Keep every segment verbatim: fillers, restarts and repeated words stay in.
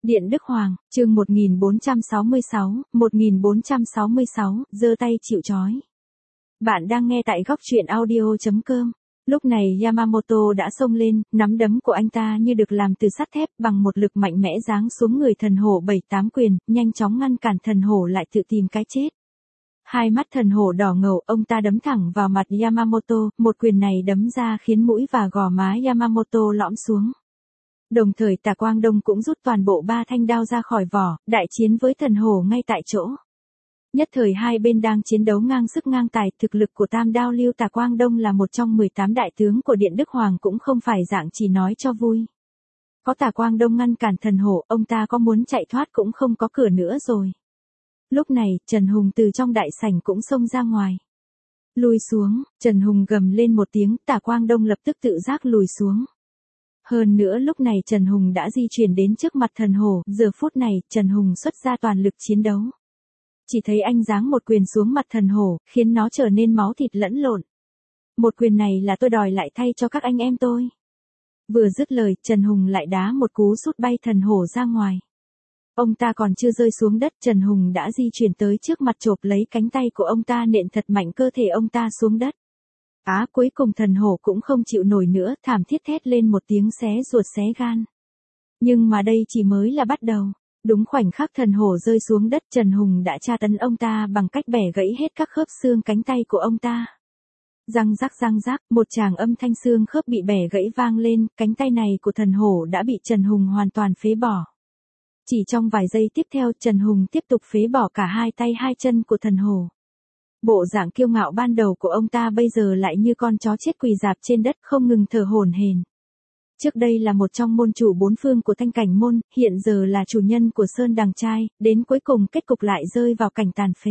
Điện Đức Hoàng, chương một nghìn bốn trăm sáu mươi sáu, một nghìn bốn trăm sáu mươi sáu, giơ tay chịu trói. Bạn đang nghe tại góc truyện audio chấm com. Lúc này Yamamoto đã xông lên, nắm đấm của anh ta như được làm từ sắt thép, bằng một lực mạnh mẽ giáng xuống người thần hổ bảy tám quyền, nhanh chóng ngăn cản thần hổ lại tự tìm cái chết. Hai mắt thần hổ đỏ ngầu, ông ta đấm thẳng vào mặt Yamamoto, một quyền này đấm ra khiến mũi và gò má Yamamoto lõm xuống. Đồng thời Tả Quang Đông cũng rút toàn bộ ba thanh đao ra khỏi vỏ, đại chiến với thần hổ ngay tại chỗ. Nhất thời hai bên đang chiến đấu ngang sức ngang tài, thực lực của Tam Đao Lưu Tả Quang Đông là một trong mười tám đại tướng của Điện Đức Hoàng cũng không phải dạng chỉ nói cho vui. Có Tả Quang Đông ngăn cản thần hổ, ông ta có muốn chạy thoát cũng không có cửa nữa rồi. Lúc này, Trần Hùng từ trong đại sảnh cũng xông ra ngoài. Lùi xuống, Trần Hùng gầm lên một tiếng, Tả Quang Đông lập tức tự giác lùi xuống. Hơn nữa lúc này Trần Hùng đã di chuyển đến trước mặt thần hổ, giờ phút này Trần Hùng xuất ra toàn lực chiến đấu. Chỉ thấy anh giáng một quyền xuống mặt thần hổ, khiến nó trở nên máu thịt lẫn lộn. Một quyền này là tôi đòi lại thay cho các anh em tôi. Vừa dứt lời, Trần Hùng lại đá một cú sút bay thần hổ ra ngoài. Ông ta còn chưa rơi xuống đất, Trần Hùng đã di chuyển tới trước mặt chộp lấy cánh tay của ông ta, nện thật mạnh cơ thể ông ta xuống đất. Á, cuối cùng thần hổ cũng không chịu nổi nữa, thảm thiết thét lên một tiếng xé ruột xé gan. Nhưng mà đây chỉ mới là bắt đầu. Đúng khoảnh khắc thần hổ rơi xuống đất, Trần Hùng đã tra tấn ông ta bằng cách bẻ gãy hết các khớp xương cánh tay của ông ta. Răng rắc răng rắc, một tràng âm thanh xương khớp bị bẻ gãy vang lên, cánh tay này của thần hổ đã bị Trần Hùng hoàn toàn phế bỏ. Chỉ trong vài giây tiếp theo, Trần Hùng tiếp tục phế bỏ cả hai tay hai chân của thần hổ. Bộ dạng kiêu ngạo ban đầu của ông ta bây giờ lại như con chó chết quỳ rạp trên đất không ngừng thở hổn hển. Trước đây là một trong môn chủ bốn phương của Thanh Cảnh môn, hiện giờ là chủ nhân của Sơn Đằng Trai, đến cuối cùng kết cục lại rơi vào cảnh tàn phế.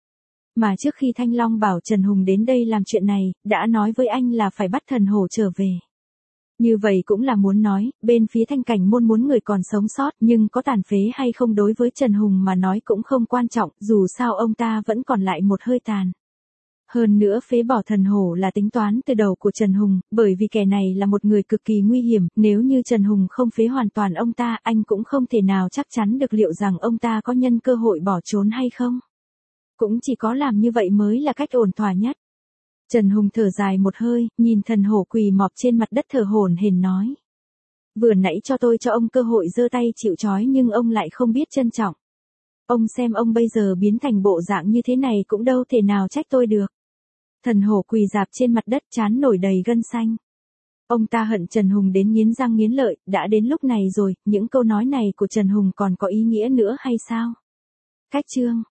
Mà trước khi Thanh Long bảo Trần Hùng đến đây làm chuyện này, đã nói với anh là phải bắt thần hổ trở về. Như vậy cũng là muốn nói, bên phía Thanh Cảnh môn muốn người còn sống sót, nhưng có tàn phế hay không đối với Trần Hùng mà nói cũng không quan trọng, dù sao ông ta vẫn còn lại một hơi tàn. Hơn nữa phế bỏ thần hổ là tính toán từ đầu của Trần Hùng, bởi vì kẻ này là một người cực kỳ nguy hiểm, nếu như Trần Hùng không phế hoàn toàn ông ta, anh cũng không thể nào chắc chắn được liệu rằng ông ta có nhân cơ hội bỏ trốn hay không. Cũng chỉ có làm như vậy mới là cách ổn thỏa nhất. Trần Hùng thở dài một hơi, nhìn thần hổ quỳ mọp trên mặt đất thở hổn hển nói. Vừa nãy cho tôi cho ông cơ hội giơ tay chịu trói nhưng ông lại không biết trân trọng. Ông xem ông bây giờ biến thành bộ dạng như thế này cũng đâu thể nào trách tôi được. Thần hổ quỳ rạp trên mặt đất, trán nổi đầy gân xanh. Ông ta hận Trần Hùng đến nghiến răng nghiến lợi, đã đến lúc này rồi, những câu nói này của Trần Hùng còn có ý nghĩa nữa hay sao? Cách chương